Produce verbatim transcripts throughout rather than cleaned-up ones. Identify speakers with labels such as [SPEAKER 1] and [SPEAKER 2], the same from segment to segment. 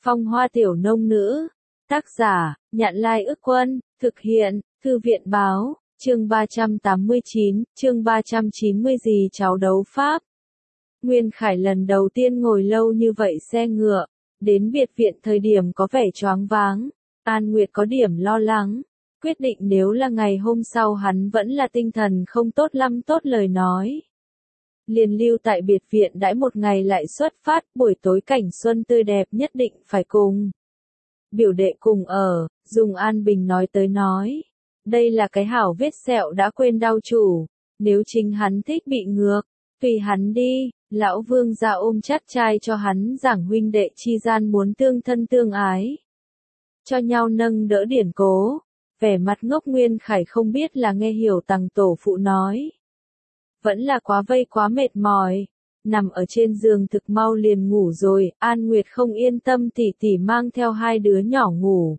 [SPEAKER 1] Phong Hoa Tiểu Nông Nữ. Tác giả, Nhạn Lai Ức Quân. Thực hiện, Thư viện Báo. Chương ba trăm tám mươi chín, chương ba trăm chín mươi gì cháu đấu pháp. Nguyên Khải lần đầu tiên ngồi lâu như vậy xe ngựa, đến biệt viện thời điểm có vẻ choáng váng. An Nguyệt có điểm lo lắng, quyết định nếu là ngày hôm sau hắn vẫn là tinh thần không tốt lắm tốt lời nói. Liền lưu tại biệt viện đãi một ngày lại xuất phát, buổi tối cảnh xuân tươi đẹp nhất định phải cùng. Biểu đệ cùng ở, dùng An Bình nói tới nói. Đây là cái hảo vết sẹo đã quên đau chủ, nếu chính hắn thích bị ngược, tùy hắn đi. Lão Vương ra ôm chắt trai cho hắn giảng huynh đệ chi gian muốn tương thân tương ái. Cho nhau nâng đỡ điển cố, vẻ mặt ngốc Nguyên Khải không biết là nghe hiểu tằng tổ phụ nói. Vẫn là quá vây quá mệt mỏi, nằm ở trên giường thực mau liền ngủ rồi, An Nguyệt không yên tâm tỉ tỉ mang theo hai đứa nhỏ ngủ.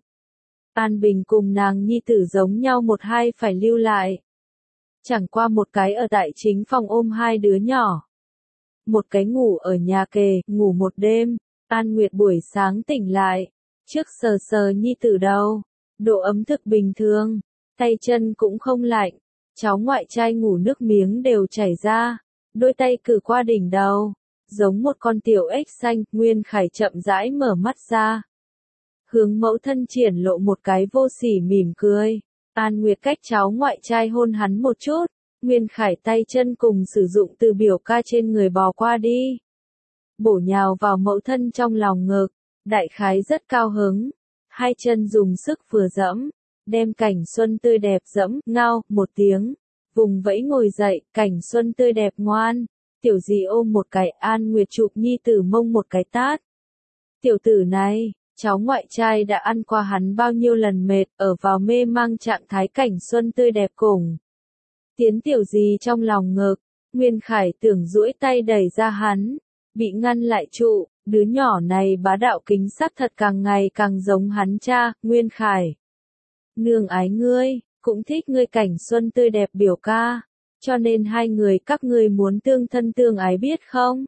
[SPEAKER 1] An Bình cùng nàng nhi tử giống nhau một hai phải lưu lại. Chẳng qua một cái ở tại chính phòng ôm hai đứa nhỏ. Một cái ngủ ở nhà kề, ngủ một đêm. An Nguyệt buổi sáng tỉnh lại, trước sờ sờ nhi tử đầu, độ ấm thực bình thường, tay chân cũng không lạnh, cháu ngoại trai ngủ nước miếng đều chảy ra, đôi tay cử qua đỉnh đầu, giống một con tiểu ếch xanh. Nguyên Khải chậm rãi mở mắt ra, hướng mẫu thân triển lộ một cái vô sỉ mỉm cười. An Nguyệt cách cháu ngoại trai hôn hắn một chút. Nguyên Khải tay chân cùng sử dụng từ biểu ca trên người bò qua đi. Bổ nhào vào mẫu thân trong lòng ngực, đại khái rất cao hứng. Hai chân dùng sức vừa dẫm, đem cảnh xuân tươi đẹp dẫm, ngao, một tiếng. Vùng vẫy ngồi dậy, cảnh xuân tươi đẹp ngoan. Tiểu dì ôm một cái, An Nguyệt chụp nhi tử mông một cái tát. Tiểu tử này, cháu ngoại trai đã ăn qua hắn bao nhiêu lần mệt, ở vào mê mang trạng thái cảnh xuân tươi đẹp cùng. Tiến tiểu gì trong lòng ngực, Nguyên Khải tưởng duỗi tay đẩy ra hắn, bị ngăn lại trụ, đứa nhỏ này bá đạo kính sắc thật càng ngày càng giống hắn cha. Nguyên Khải, nương ái ngươi, cũng thích ngươi cảnh xuân tươi đẹp biểu ca, cho nên hai người các ngươi muốn tương thân tương ái biết không?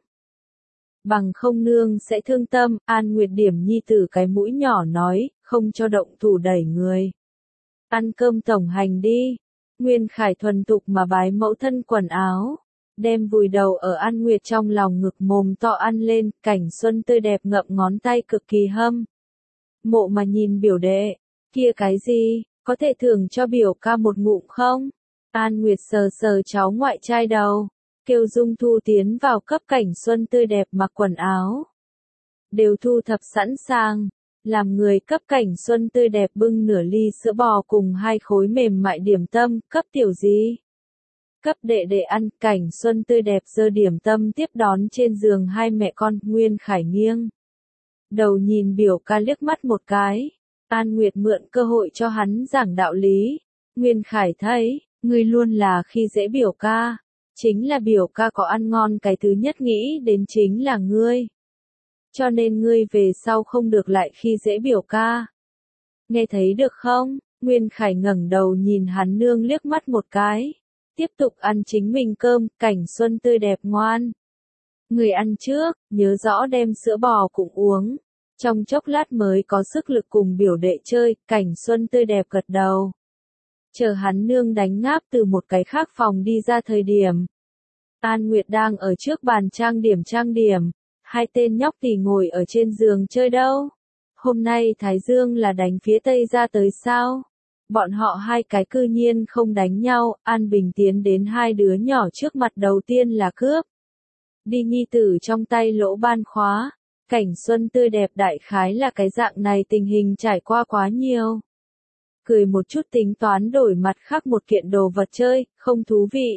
[SPEAKER 1] Bằng không nương sẽ thương tâm. An Nguyệt điểm nhi tử cái mũi nhỏ nói, không cho động thủ đẩy người. Ăn cơm tổng hành đi. Nguyên Khải thuần thục mà bái mẫu thân quần áo, đem vùi đầu ở An Nguyệt trong lòng ngực mồm to ăn lên, cảnh xuân tươi đẹp ngậm ngón tay cực kỳ hâm. Mộ mà nhìn biểu đệ, kia cái gì, có thể thưởng cho biểu ca một ngụm không? An Nguyệt sờ sờ cháu ngoại trai đầu, kêu Dung Thu tiến vào cấp cảnh xuân tươi đẹp mặc quần áo. Đều thu thập sẵn sàng. Làm người cấp cảnh xuân tươi đẹp bưng nửa ly sữa bò cùng hai khối mềm mại điểm tâm, cấp tiểu gì? Cấp đệ đệ ăn. Cảnh xuân tươi đẹp giơ điểm tâm tiếp đón trên giường hai mẹ con. Nguyên Khải nghiêng đầu nhìn biểu ca liếc mắt một cái. An Nguyệt mượn cơ hội cho hắn giảng đạo lý. Nguyên Khải thấy, ngươi luôn là khi dễ biểu ca, chính là biểu ca có ăn ngon cái thứ nhất nghĩ đến chính là ngươi. Cho nên ngươi về sau không được lại khi dễ biểu ca. Nghe thấy được không? Nguyên Khải ngẩng đầu nhìn hắn nương liếc mắt một cái. Tiếp tục ăn chính mình cơm, cảnh xuân tươi đẹp ngoan. Người ăn trước, nhớ rõ đem sữa bò cũng uống. Trong chốc lát mới có sức lực cùng biểu đệ chơi, cảnh xuân tươi đẹp gật đầu. Chờ hắn nương đánh ngáp từ một cái khác phòng đi ra thời điểm. An Nguyệt đang ở trước bàn trang điểm trang điểm. Hai tên nhóc tỉ ngồi ở trên giường chơi đâu. Hôm nay Thái Dương là đánh phía Tây ra tới sao? Bọn họ hai cái cư nhiên không đánh nhau. An Bình tiến đến hai đứa nhỏ trước mặt, đầu tiên là cướp đi nhi tử trong tay lỗ ban khóa. Cảnh xuân tươi đẹp đại khái là cái dạng này, tình hình trải qua quá nhiều. Cười một chút tính toán đổi mặt khác một kiện đồ vật chơi, không thú vị.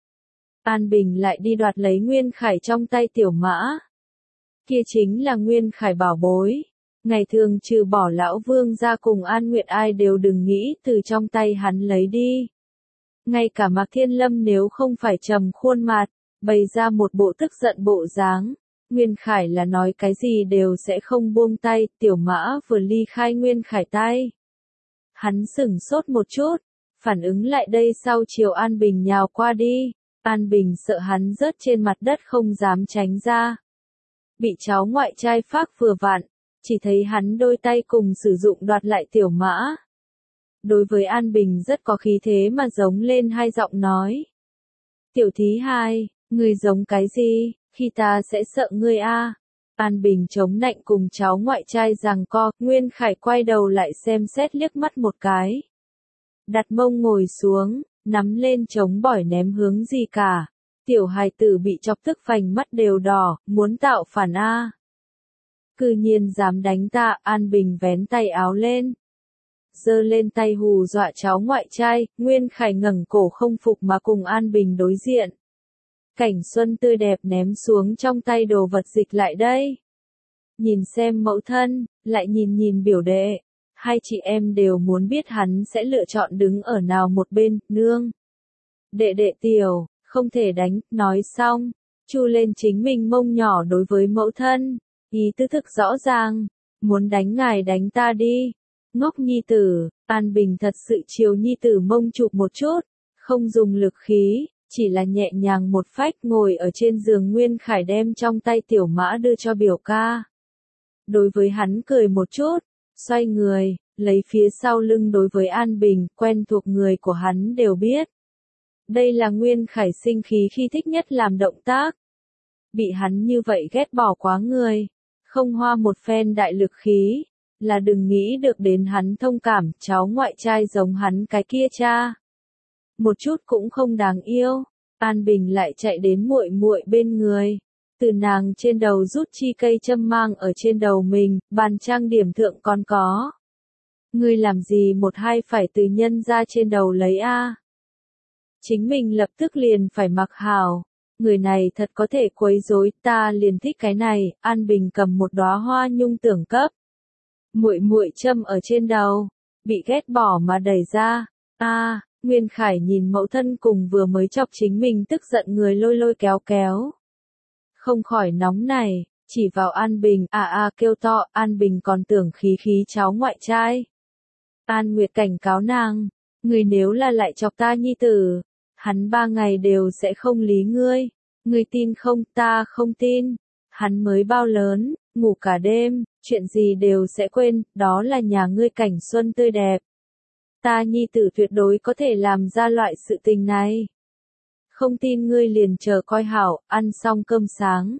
[SPEAKER 1] An Bình lại đi đoạt lấy Nguyên Khải trong tay tiểu mã. Kia chính là Nguyên Khải bảo bối. Ngày thường trừ bỏ lão Vương ra cùng An Nguyệt ai đều đừng nghĩ từ trong tay hắn lấy đi. Ngay cả Mạc Thiên Lâm nếu không phải trầm khuôn mặt, bày ra một bộ tức giận bộ dáng, Nguyên Khải là nói cái gì đều sẽ không buông tay. Tiểu mã vừa ly khai Nguyên Khải tay, hắn sửng sốt một chút, phản ứng lại đây sau chiều An Bình nhào qua đi. An Bình sợ hắn rớt trên mặt đất không dám tránh ra. Bị cháu ngoại trai phác vừa vặn, chỉ thấy hắn đôi tay cùng sử dụng đoạt lại tiểu mã. Đối với An Bình rất có khí thế mà giống lên hai giọng nói. Tiểu thí hai, ngươi giống cái gì, khi ta sẽ sợ ngươi a. An Bình chống nạnh cùng cháu ngoại trai giằng co, Nguyên Khải quay đầu lại xem xét liếc mắt một cái. Đặt mông ngồi xuống, nắm lên chống bỏi ném hướng gì cả. Tiểu hài tử bị chọc tức vành mắt đều đỏ, muốn tạo phản a. Cư nhiên dám đánh ta, An Bình vén tay áo lên. Giơ lên tay hù dọa cháu ngoại trai, Nguyên Khải ngẩng cổ không phục mà cùng An Bình đối diện. Cảnh xuân tươi đẹp ném xuống trong tay đồ vật dịch lại đây. Nhìn xem mẫu thân, lại nhìn nhìn biểu đệ. Hai chị em đều muốn biết hắn sẽ lựa chọn đứng ở nào một bên, nương. Đệ đệ tiểu, không thể đánh, nói xong. Chu lên chính mình mông nhỏ đối với mẫu thân. Ý tứ thực rõ ràng, muốn đánh ngài đánh ta đi. Ngốc nhi tử, An Bình thật sự chiều nhi tử mông chụp một chút, không dùng lực khí, chỉ là nhẹ nhàng một phách ngồi ở trên giường. Nguyên Khải đem trong tay tiểu mã đưa cho biểu ca. Đối với hắn cười một chút, xoay người, lấy phía sau lưng đối với An Bình, quen thuộc người của hắn đều biết. Đây là Nguyên Khải sinh khí khi thích nhất làm động tác. Bị hắn như vậy ghét bỏ quá người, không hoa một phen đại lực khí, là đừng nghĩ được đến hắn thông cảm, cháu ngoại trai giống hắn cái kia cha. Một chút cũng không đáng yêu. An Bình lại chạy đến muội muội bên người, từ nàng trên đầu rút chi cây châm mang ở trên đầu mình, bàn trang điểm thượng còn có. Ngươi làm gì một hai phải từ nhân ra trên đầu lấy a? Chính mình lập tức liền phải mặc hảo. Người này thật có thể quấy rối, ta liền thích cái này. An Bình cầm một đóa hoa nhung tưởng cấp. Muội muội châm ở trên đầu, bị ghét bỏ mà đẩy ra. A, Nguyên Khải nhìn mẫu thân cùng vừa mới chọc chính mình tức giận người lôi lôi kéo kéo. Không khỏi nóng này, chỉ vào An Bình, a a kêu to, An Bình còn tưởng khí khí cháu ngoại trai. An Nguyệt cảnh cáo nàng, người nếu là lại chọc ta nhi tử, hắn ba ngày đều sẽ không lý ngươi. Ngươi tin không? Ta không tin. Hắn mới bao lớn, ngủ cả đêm, chuyện gì đều sẽ quên, đó là nhà ngươi cảnh xuân tươi đẹp. Ta nhi tử tuyệt đối có thể làm ra loại sự tình này. Không tin ngươi liền chờ coi hảo, ăn xong cơm sáng.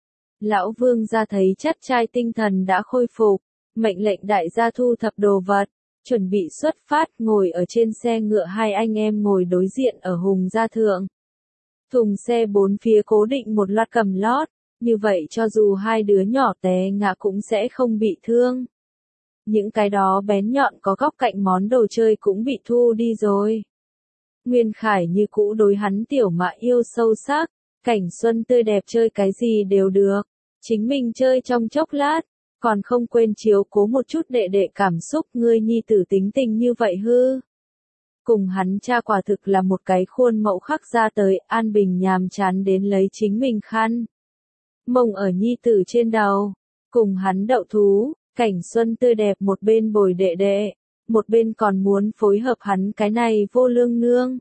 [SPEAKER 1] Lão Vương ra thấy chắc trai tinh thần đã khôi phục, mệnh lệnh đại gia thu thập đồ vật, chuẩn bị xuất phát. Ngồi ở trên xe ngựa, hai anh em ngồi đối diện ở hùng gia thượng. Thùng xe bốn phía cố định một loạt cầm lót, như vậy cho dù hai đứa nhỏ té ngã cũng sẽ không bị thương. Những cái đó bén nhọn có góc cạnh món đồ chơi cũng bị thu đi rồi. Nguyên Khải như cũ đối hắn tiểu mã yêu sâu sắc, cảnh xuân tươi đẹp chơi cái gì đều được, chính mình chơi trong chốc lát, còn không quên chiếu cố một chút đệ đệ cảm xúc. Ngươi nhi tử tính tình như vậy hư. Cùng hắn cha quả thực là một cái khuôn mẫu khắc ra tới. An Bình nhàm chán đến lấy chính mình khăn mông ở nhi tử trên đầu, cùng hắn đậu thú. Cảnh xuân tươi đẹp một bên bồi đệ đệ, một bên còn muốn phối hợp hắn cái này vô lương nương.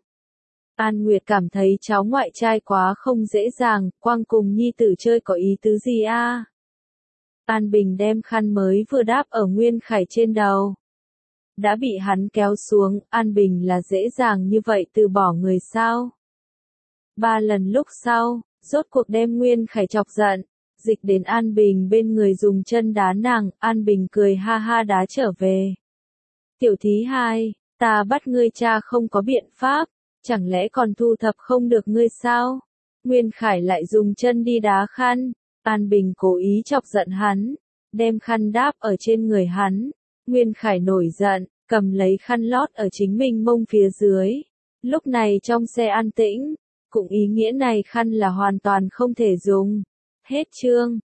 [SPEAKER 1] An Nguyệt cảm thấy cháu ngoại trai quá không dễ dàng, quang cùng nhi tử chơi có ý tứ gì a? An Bình đem khăn mới vừa đáp ở Nguyên Khải trên đầu. Đã bị hắn kéo xuống, An Bình là dễ dàng như vậy từ bỏ người sao? Ba lần lúc sau, rốt cuộc đem Nguyên Khải chọc giận. Dịch đến An Bình bên người dùng chân đá nàng, An Bình cười ha ha đá trở về. Tiểu thí hai, ta bắt ngươi cha không có biện pháp, chẳng lẽ còn thu thập không được ngươi sao? Nguyên Khải lại dùng chân đi đá khăn, An Bình cố ý chọc giận hắn, đem khăn đáp ở trên người hắn. Nguyên Khải nổi giận, cầm lấy khăn lót ở chính mình mông phía dưới. Lúc này trong xe an tĩnh, cũng ý nghĩa này khăn là hoàn toàn không thể dùng. Hết chương.